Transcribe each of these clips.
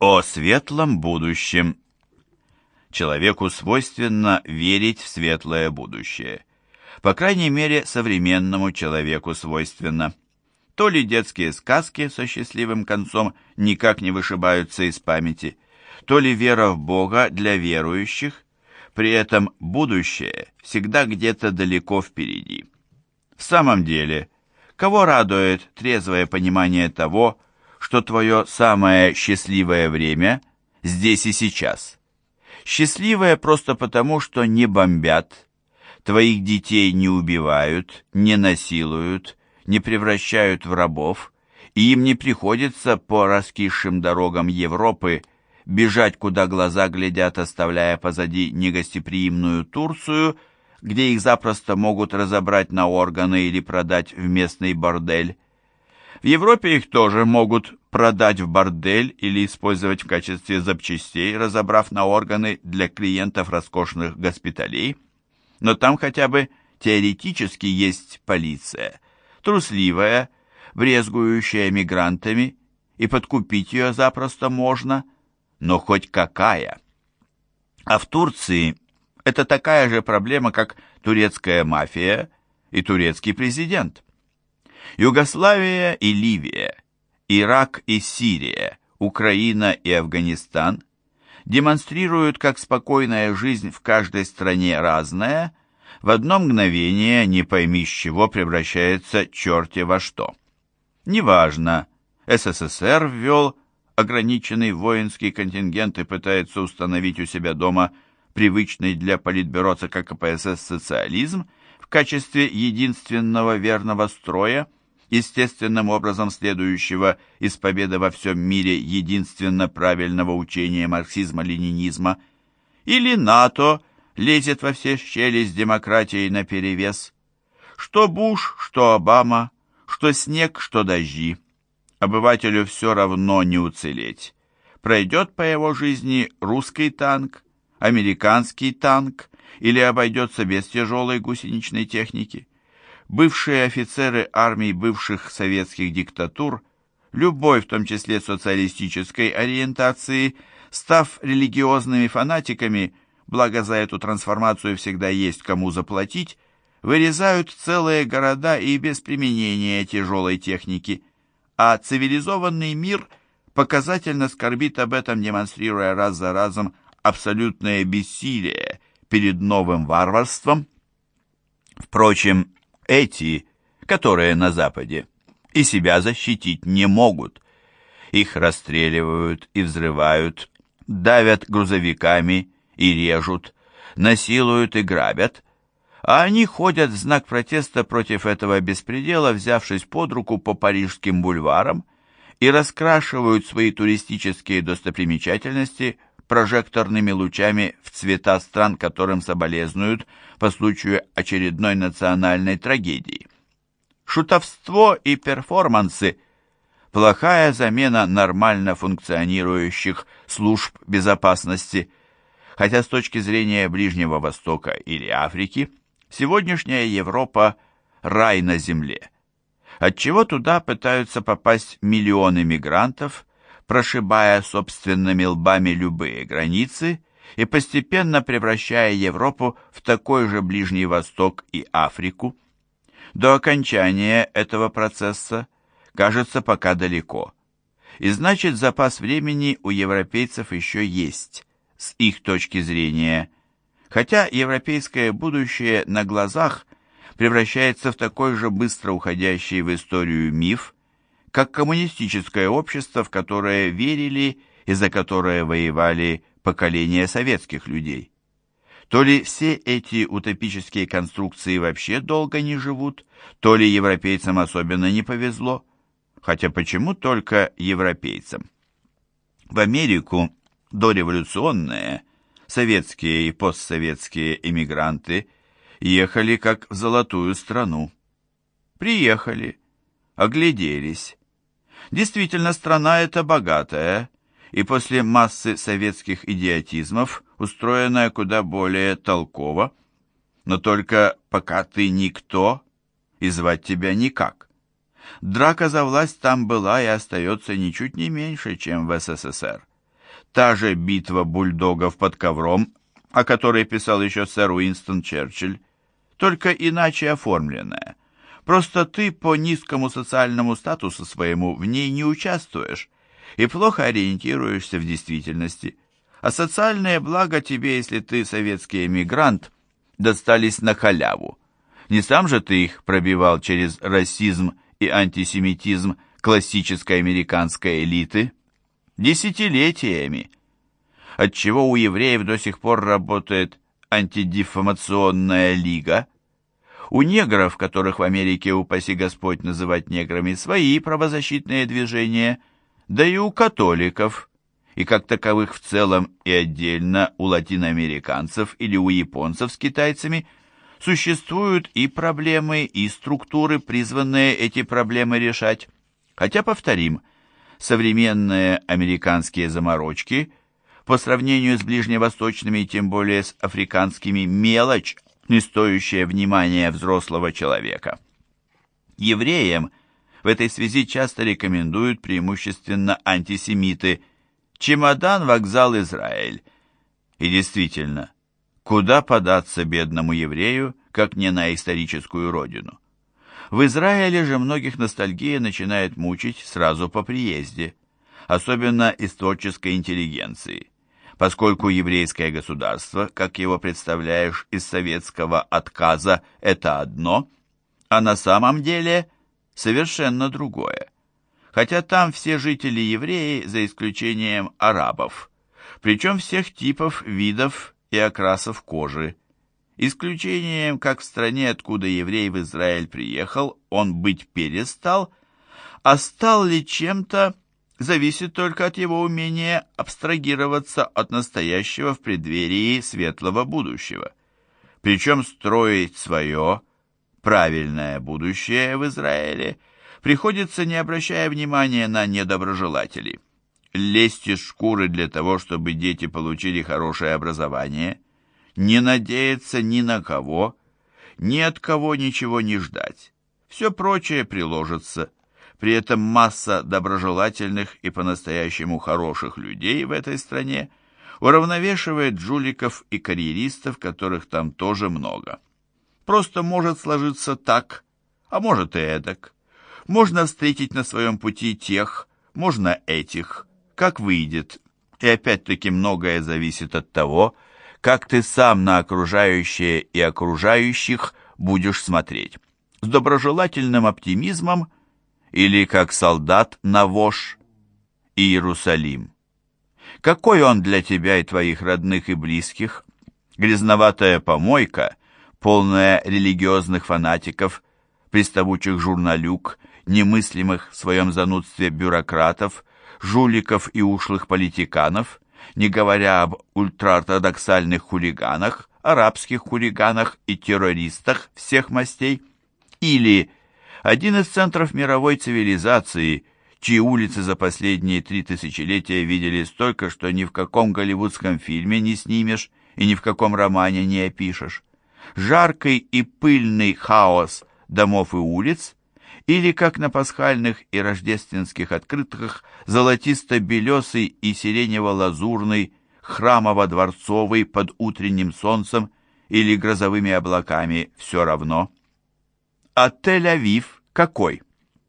О светлом будущем. Человеку свойственно верить в светлое будущее. По крайней мере, современному человеку свойственно. То ли детские сказки со счастливым концом никак не вышибаются из памяти, то ли вера в Бога для верующих, при этом будущее всегда где-то далеко впереди. В самом деле, кого радует трезвое понимание того, что твое самое счастливое время здесь и сейчас? Счастливое просто потому, что не бомбят, твоих детей не убивают, не насилуют, не превращают в рабов, и им не приходится по раскисшим дорогам Европы бежать, куда глаза глядят, оставляя позади негостеприимную Турцию, где их запросто могут разобрать на органы или продать в местный бордель. В Европе их тоже могут продать в бордель или использовать в качестве запчастей, разобрав на органы для клиентов роскошных госпиталей. Но там хотя бы теоретически есть полиция, трусливая, брезгующая мигрантами, и подкупить ее запросто можно, но хоть какая. А в Турции это такая же проблема, как турецкая мафия и турецкий президент. Югославия и Ливия, Ирак и Сирия, Украина и Афганистан демонстрируют, как спокойная жизнь в каждой стране разная, в одно мгновение не пойми с чего превращается черти во что. Неважно, СССР ввел ограниченный воинский контингент и пытается установить у себя дома привычный для Политбюро ЦК КПСС социализм в качестве единственного верного строя, естественным образом следующего из победы во всем мире единственно правильного учения марксизма-ленинизма, или НАТО лезет во все щели с демократией наперевес. Что Буш, что Обама, что снег, что дожди. Обывателю все равно не уцелеть. Пройдет по его жизни русский танк, американский танк, или обойдется без тяжелой гусеничной техники. Бывшие офицеры армий бывших советских диктатур, любой, в том числе социалистической ориентации, став религиозными фанатиками, благо за эту трансформацию всегда есть кому заплатить, вырезают целые города и без применения тяжелой техники. А цивилизованный мир показательно скорбит об этом, демонстрируя раз за разом абсолютное бессилие перед новым варварством. Впрочем, эти, которые на Западе, и себя защитить не могут. Их расстреливают и взрывают, давят грузовиками и режут, насилуют и грабят, а они ходят в знак протеста против этого беспредела, взявшись под руку по парижским бульварам, и раскрашивают свои туристические достопримечательности прожекторными лучами в цвета стран, которым соболезнуют по случаю очередной национальной трагедии. Шутовство и перформансы – плохая замена нормально функционирующих служб безопасности, хотя с точки зрения Ближнего Востока или Африки сегодняшняя Европа – рай на земле. Отчего туда пытаются попасть миллионы мигрантов, прошибая собственными лбами любые границы и постепенно превращая Европу в такой же Ближний Восток и Африку. До окончания этого процесса, кажется, пока далеко. И значит, запас времени у европейцев еще есть, с их точки зрения. Хотя европейское будущее на глазах превращается в такой же быстро уходящий в историю миф, как коммунистическое общество, в которое верили и за которое воевали поколения советских людей. То ли все эти утопические конструкции вообще долго не живут, то ли европейцам особенно не повезло. Хотя почему только европейцам? В Америку дореволюционные, советские и постсоветские эмигранты ехали как в золотую страну. Приехали, огляделись. Действительно, страна эта богатая, и после массы советских идиотизмов устроенная куда более толково, но только пока ты никто, и звать тебя никак. Драка за власть там была и остается ничуть не меньше, чем в СССР. та же битва бульдогов под ковром, о которой писал еще сэр Уинстон Черчилль, только иначе оформленная. Просто ты по низкому социальному статусу своему в ней не участвуешь и плохо ориентируешься в действительности. А социальные блага тебе, если ты советский эмигрант, достались на халяву. Не сам же ты их пробивал через расизм и антисемитизм классической американской элиты? Десятилетиями. Отчего у евреев до сих пор работает антидиффамационная лига? У негров, которых в Америке, упаси Господь, называть неграми, свои правозащитные движения, да и у католиков, и как таковых в целом и отдельно у латиноамериканцев или у японцев с китайцами, существуют и проблемы, и структуры, призванные эти проблемы решать. Хотя, повторим, современные американские заморочки по сравнению с ближневосточными и тем более с африканскими мелочь, не стоящая внимания взрослого человека. Евреям в этой связи часто рекомендуют преимущественно антисемиты «Чемодан, вокзал, Израиль». И действительно, куда податься бедному еврею, как не на историческую родину? В Израиле же многих ностальгия начинает мучить сразу по приезде, особенно из творческой интеллигенции, поскольку еврейское государство, как его представляешь из советского отказа, это одно, а на самом деле совершенно другое. Хотя там все жители евреи, за исключением арабов, причем всех типов, видов и окрасов кожи. Исключением, как в стране, откуда еврей в Израиль приехал, он быть перестал, а стал ли чем-то, зависит только от его умения абстрагироваться от настоящего в преддверии светлого будущего. Причем строить свое правильное будущее в Израиле приходится, не обращая внимания на недоброжелателей. Лезть из шкуры для того, чтобы дети получили хорошее образование, не надеяться ни на кого, ни от кого ничего не ждать. Все прочее приложится. При этом масса доброжелательных и по-настоящему хороших людей в этой стране уравновешивает жуликов и карьеристов, которых там тоже много. Просто может сложиться так, а может и эдак. Можно встретить на своем пути тех, можно этих, как выйдет. И опять-таки многое зависит от того, как ты сам на окружающее и окружающих будешь смотреть. С доброжелательным оптимизмом или как солдат на вож Иерусалим. Какой он для тебя и твоих родных и близких? Грязноватая помойка, полная религиозных фанатиков, приставучих журналюк, немыслимых в своем занудстве бюрократов, жуликов и ушлых политиканов, не говоря об ультраортодоксальных хулиганах, арабских хулиганах и террористах всех мастей, или один из центров мировой цивилизации, чьи улицы за последние 3 тысячелетия видели столько, что ни в каком голливудском фильме не снимешь и ни в каком романе не опишешь. Жаркий и пыльный хаос домов и улиц, или, как на пасхальных и рождественских открытках, золотисто-белесый и сиренево-лазурный, храмово-дворцовый под утренним солнцем или грозовыми облаками, все равно. А Тель-Авив какой?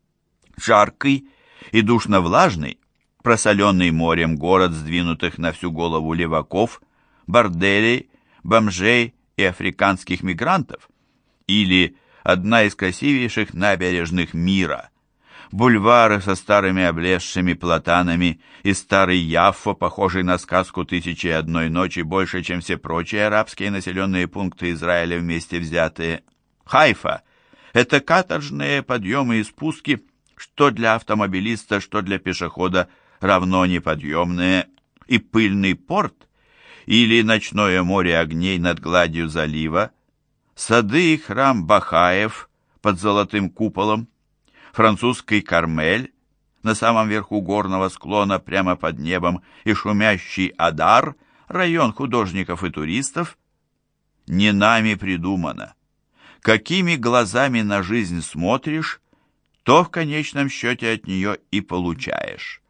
Жаркий и душно-влажный, просоленный морем город сдвинутых на всю голову леваков, борделей, бомжей и африканских мигрантов? Или одна из красивейших набережных мира, бульвары со старыми облезшими платанами и старый Яффо, похожий на сказку «Тысячи и одной ночи» больше, чем все прочие арабские населенные пункты Израиля вместе взятые. Хайфа – это каторжные подъемы и спуски, что для автомобилиста, что для пешехода равно неподъемные, и пыльный порт, или ночное море огней над гладью залива, сады и храм Бахаев под золотым куполом, французский Кармель на самом верху горного склона прямо под небом и шумящий Адар, район художников и туристов, не нами придумано. Какими глазами на жизнь смотришь, то в конечном счете от нее и получаешь.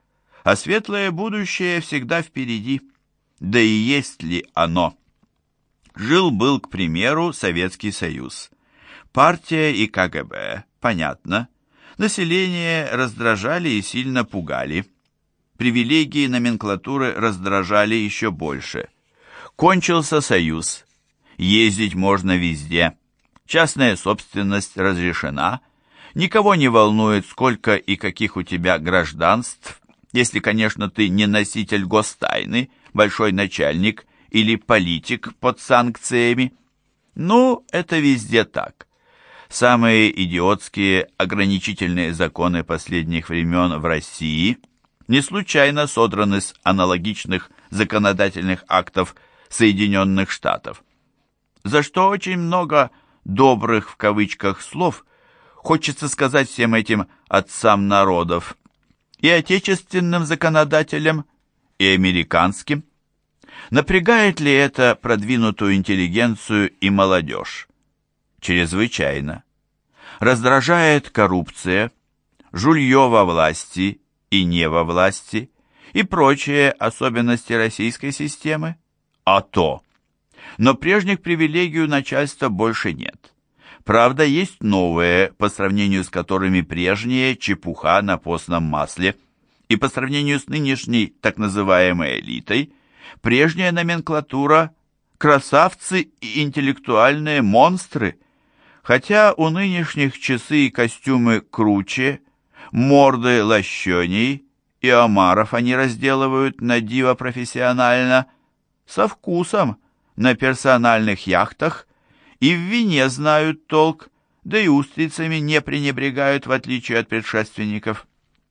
а светлое будущее всегда впереди. Да и есть ли оно? Жил-был, к примеру, Советский Союз. Партия и КГБ, понятно. Население раздражали и сильно пугали. Привилегии номенклатуры раздражали еще больше. Кончился Союз. Ездить можно везде. Частная собственность разрешена. Никого не волнует, сколько и каких у тебя гражданств, если, конечно, ты не носитель гостайны, большой начальник или политик под санкциями. Ну, это везде так. Самые идиотские ограничительные законы последних времен в России не случайно содраны с аналогичных законодательных актов Соединенных Штатов. За что очень много добрых в кавычках слов хочется сказать всем этим отцам народов, и отечественным законодателям, и американским. Напрягает ли это продвинутую интеллигенцию и молодежь? Чрезвычайно. Раздражает коррупция, жулье во власти и не во власти, и прочие особенности российской системы? А то. Но прежних привилегий у начальства больше нет. Правда, есть новые, по сравнению с которыми прежние чепуха на постном масле, и по сравнению с нынешней так называемой элитой, прежняя номенклатура – красавцы и интеллектуальные монстры, хотя у нынешних часы и костюмы круче, морды лощеней, и омаров они разделывают на диво профессионально, со вкусом, на персональных яхтах, и в вине знают толк, да и устрицами не пренебрегают, в отличие от предшественников.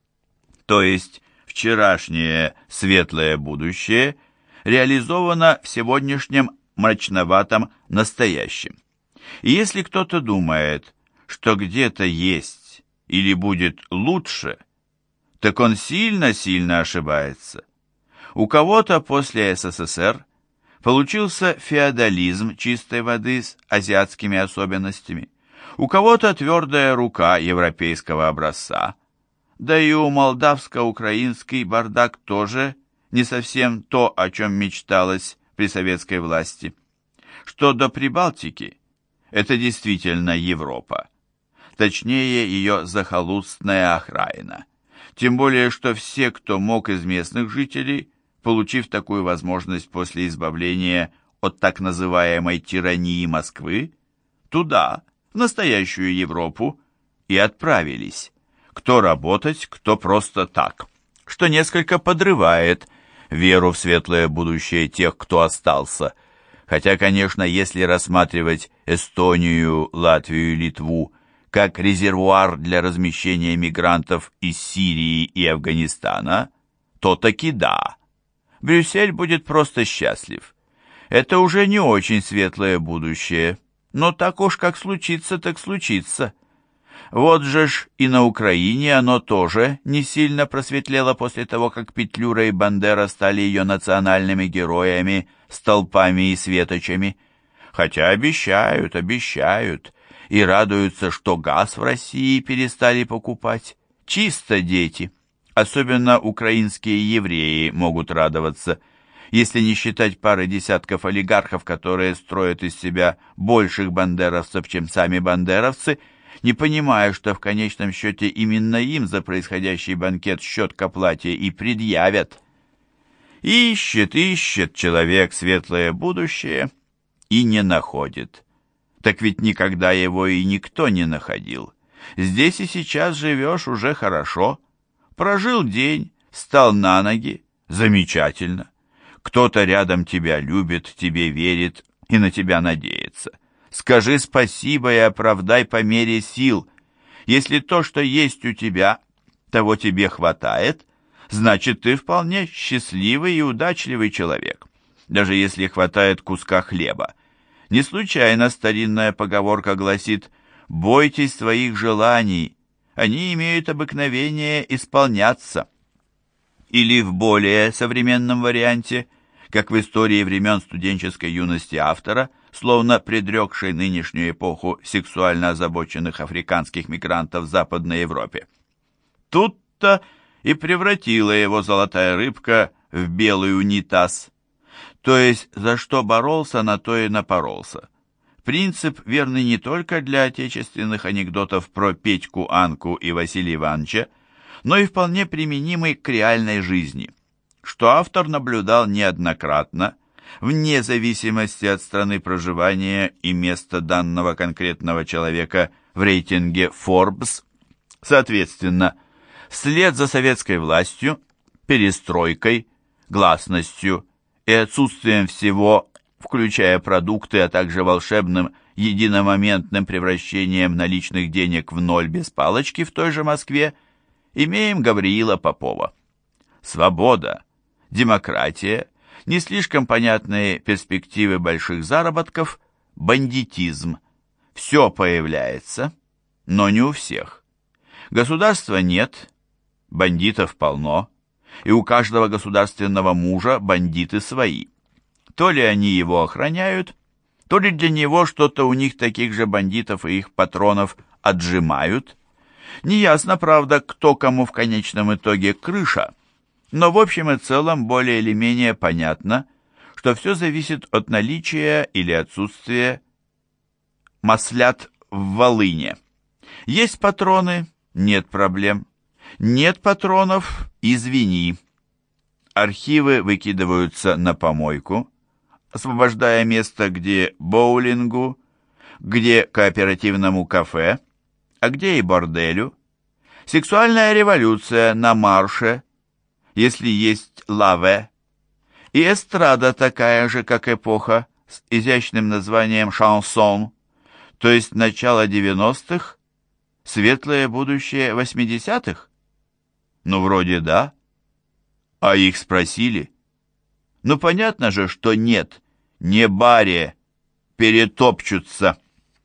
То есть вчерашнее светлое будущее реализовано в сегодняшнем мрачноватом настоящем. И если кто-то думает, что где-то есть или будет лучше, так он сильно-сильно ошибается. У кого-то после СССР получился феодализм чистой воды с азиатскими особенностями, у кого-то твердая рука европейского образца, да и у молдавско-украинский бардак тоже не совсем то, о чем мечталось при советской власти. Что до Прибалтики, это действительно Европа, точнее ее захолустная окраина. Тем более, что все, кто мог из местных жителей, получив такую возможность после избавления от так называемой тирании Москвы, туда, в настоящую Европу, и отправились. Кто работать, кто просто так, что несколько подрывает веру в светлое будущее тех, кто остался. Хотя, конечно, если рассматривать Эстонию, Латвию и Литву как резервуар для размещения мигрантов из Сирии и Афганистана, то таки да. Брюссель будет просто счастлив. Это уже не очень светлое будущее, но так уж как случится, так случится. Вот же ж и на Украине оно тоже не сильно просветлело после того, как Петлюра и Бандера стали ее национальными героями, столпами и светочами. Хотя обещают, и радуются, что газ в России перестали покупать. Чисто дети. Особенно украинские евреи могут радоваться, если не считать пары десятков олигархов, которые строят из себя больших бандеровцев, чем сами бандеровцы, не понимая, что в конечном счете именно им за происходящий банкет счет к оплате и предъявят. Ищет человек светлое будущее и не находит. Так ведь никогда его и никто не находил. Здесь и сейчас живешь уже хорошо. Прожил день, встал на ноги. Замечательно. Кто-то рядом тебя любит, тебе верит и на тебя надеется. Скажи спасибо и оправдай по мере сил. Если то, что есть у тебя, того тебе хватает, значит, ты вполне счастливый и удачливый человек, даже если хватает куска хлеба. Не случайно старинная поговорка гласит: «Бойтесь своих желаний, они имеют обыкновение исполняться». Или в более современном варианте, как в истории времен студенческой юности автора, словно предрекшей нынешнюю эпоху сексуально озабоченных африканских мигрантов в Западной Европе. Тут-то и превратила его золотая рыбка в белый унитаз. То есть, за что боролся, на то и напоролся. Принцип верный не только для отечественных анекдотов про Петьку, Анку и Василия Ивановича, но и вполне применимый к реальной жизни, что автор наблюдал неоднократно, вне зависимости от страны проживания и места данного конкретного человека в рейтинге Forbes. Соответственно, вслед за советской властью, перестройкой, гласностью и отсутствием всего, включая продукты, а также волшебным единомоментным превращением наличных денег в ноль без палочки в той же Москве, имеем Гавриила Попова. Свобода, демократия, не слишком понятные перспективы больших заработков, бандитизм. Все появляется, но не у всех. Государства нет, бандитов полно, и у каждого государственного мужа бандиты свои. То ли они его охраняют, то ли для него что-то у них таких же бандитов и их патронов отжимают. Неясно, правда, кто кому в конечном итоге крыша, но в общем и целом более или менее понятно, что все зависит от наличия или отсутствия маслят в волыне. Есть патроны – нет проблем. Нет патронов – извини. Архивы выкидываются на помойку, освобождая место где боулингу, где кооперативному кафе, а где и борделю. Сексуальная революция на марше, если есть лаве, и эстрада такая же, как эпоха, с изящным названием шансон, то есть начало 90-х, светлое будущее 80-х? Ну, вроде да. А их спросили? Ну, понятно же, что нет, не баре, перетопчутся.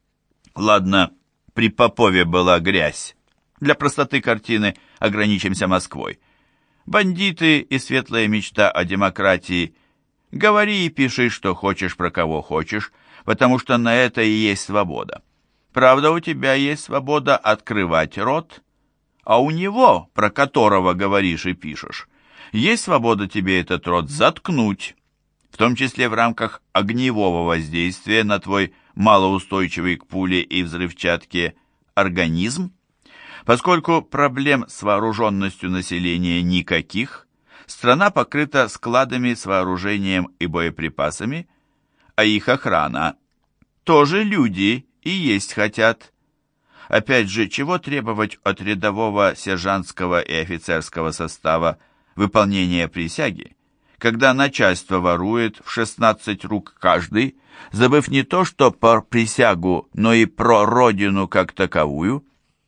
Ладно, при Попове была грязь. Для простоты картины ограничимся Москвой. Бандиты и светлая мечта о демократии. Говори и пиши, что хочешь про кого хочешь, потому что на это и есть свобода. Правда, у тебя есть свобода открывать рот, а у него, про которого говоришь и пишешь, есть свобода тебе этот рот заткнуть, в том числе в рамках огневого воздействия на твой малоустойчивый к пуле и взрывчатке организм. Поскольку проблем с вооруженностью населения никаких, страна покрыта складами с вооружением и боеприпасами, а их охрана тоже люди и есть хотят. Опять же, чего требовать от рядового сержантского и офицерского состава выполнения присяги, когда начальство ворует в 16 рук каждый, забыв не то что про присягу, но и про родину как таковую?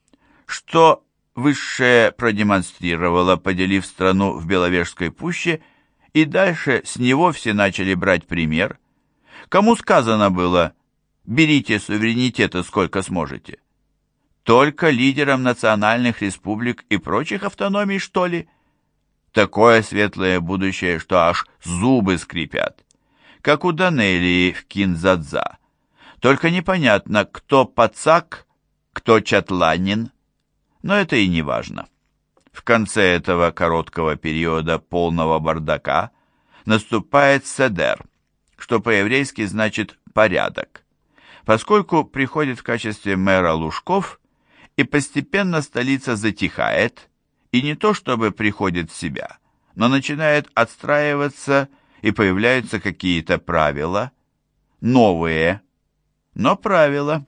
Что высшее продемонстрировало, поделив страну в Беловежской пуще, и дальше с него все начали брать пример? Кому сказано было «берите суверенитета сколько сможете»? Только лидерам национальных республик и прочих автономий, что ли? Такое светлое будущее, что аж зубы скрипят. Как у Данелии в Кинзадза. Только непонятно, кто пацак, кто чатланин. Но это и не важно. В конце этого короткого периода полного бардака наступает седер, что по-еврейски значит «порядок». Поскольку приходит в качестве мэра Лужков, и постепенно столица затихает, и не то чтобы приходит в себя, но начинает отстраиваться, и появляются какие-то правила, новые, но правила.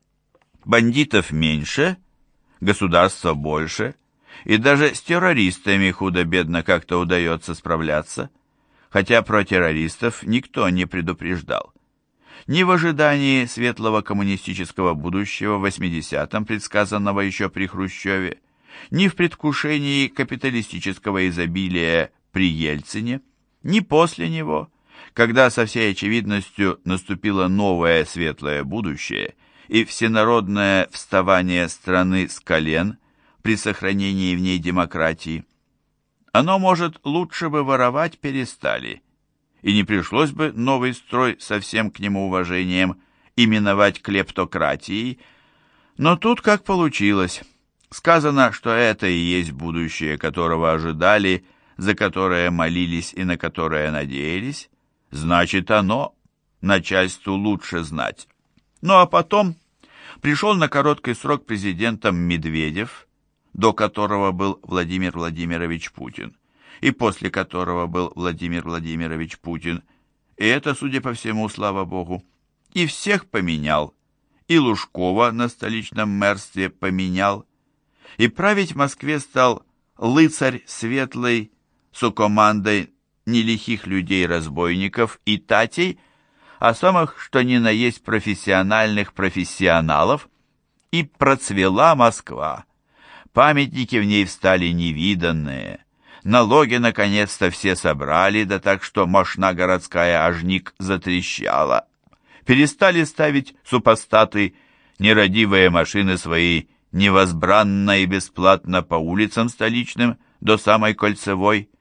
Бандитов меньше, государства больше, и даже с террористами худо-бедно как-то удается справляться, хотя про террористов никто не предупреждал. Ни в ожидании светлого коммунистического будущего в 80-м, предсказанного еще при Хрущеве, ни в предвкушении капиталистического изобилия при Ельцине, ни после него, когда со всей очевидностью наступило новое светлое будущее и всенародное вставание страны с колен при сохранении в ней демократии. Оно, может, лучше бы воровать перестали, и не пришлось бы новый строй со всем к нему уважением именовать клептократией, но тут как получилось. Сказано, что это и есть будущее, которого ожидали, за которое молились и на которое надеялись. Значит, оно начальству лучше знать. Ну а потом пришел на короткий срок президентом Медведев, до которого был Владимир Владимирович Путин, и после которого был Владимир Владимирович Путин, и это, судя по всему, слава богу, и всех поменял, и Лужкова на столичном мэрстве поменял, и править в Москве стал лыцарь светлый с командой нелихих людей-разбойников и татей, а самых, что ни на есть, профессиональных профессионалов, и процвела Москва. Памятники в ней встали невиданные, налоги наконец-то все собрали, да так что мошна городская ажник затрещала. Перестали ставить супостаты нерадивые машины свои невозбранно и бесплатно по улицам столичным до самой Кольцевой.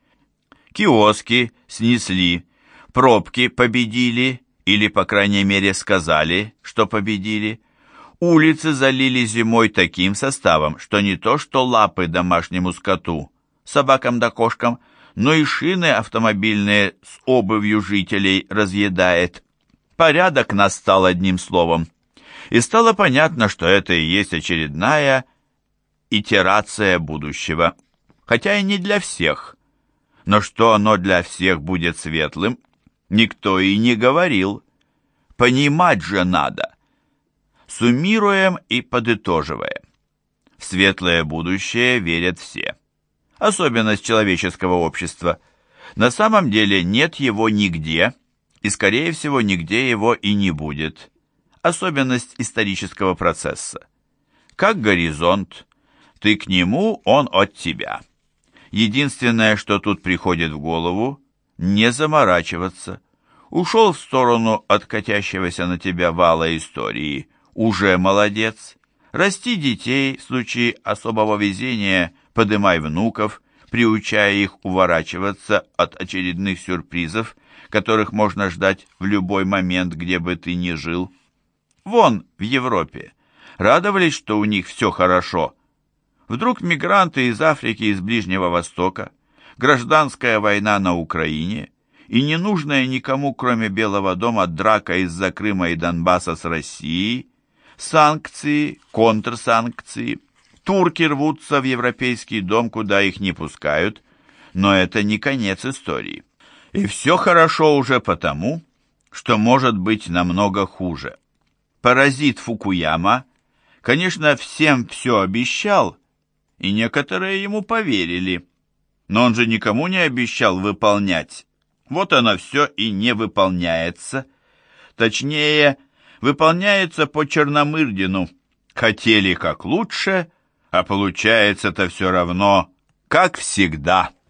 Киоски снесли, пробки победили, или, по крайней мере, сказали, что победили. Улицы залили зимой таким составом, что не то что лапы домашнему скоту, собакам да кошкам, но и шины автомобильные с обувью жителей разъедает. Порядок настал, одним словом. И стало понятно, что это и есть очередная итерация будущего. Хотя и не для всех. Но что оно для всех будет светлым, никто и не говорил. Понимать же надо. Суммируем и подытоживаем. В светлое будущее верят все. Особенность человеческого общества. На самом деле нет его нигде, и, скорее всего, нигде его и не будет. Особенность исторического процесса. Как горизонт, ты к нему, он от тебя. Единственное, что тут приходит в голову, не заморачиваться. Ушел в сторону от катящегося на тебя вала истории. Уже молодец. Расти детей, в случае особого везения подымай внуков, приучая их уворачиваться от очередных сюрпризов, которых можно ждать в любой момент, где бы ты ни жил. Вон, в Европе. Радовались, что у них все хорошо. Вдруг мигранты из Африки, из Ближнего Востока, гражданская война на Украине и ненужная никому, кроме Белого дома, драка из-за Крыма и Донбасса с Россией, санкции, контрсанкции. Турки рвутся в Европейский дом, куда их не пускают, но это не конец истории. И все хорошо уже потому, что может быть намного хуже. Паразит Фукуяма, конечно, всем все обещал, и некоторые ему поверили, но он же никому не обещал выполнять. Вот оно все и не выполняется. Точнее, выполняется по Черномырдину. Хотели как лучше, а получается-то все равно, как всегда.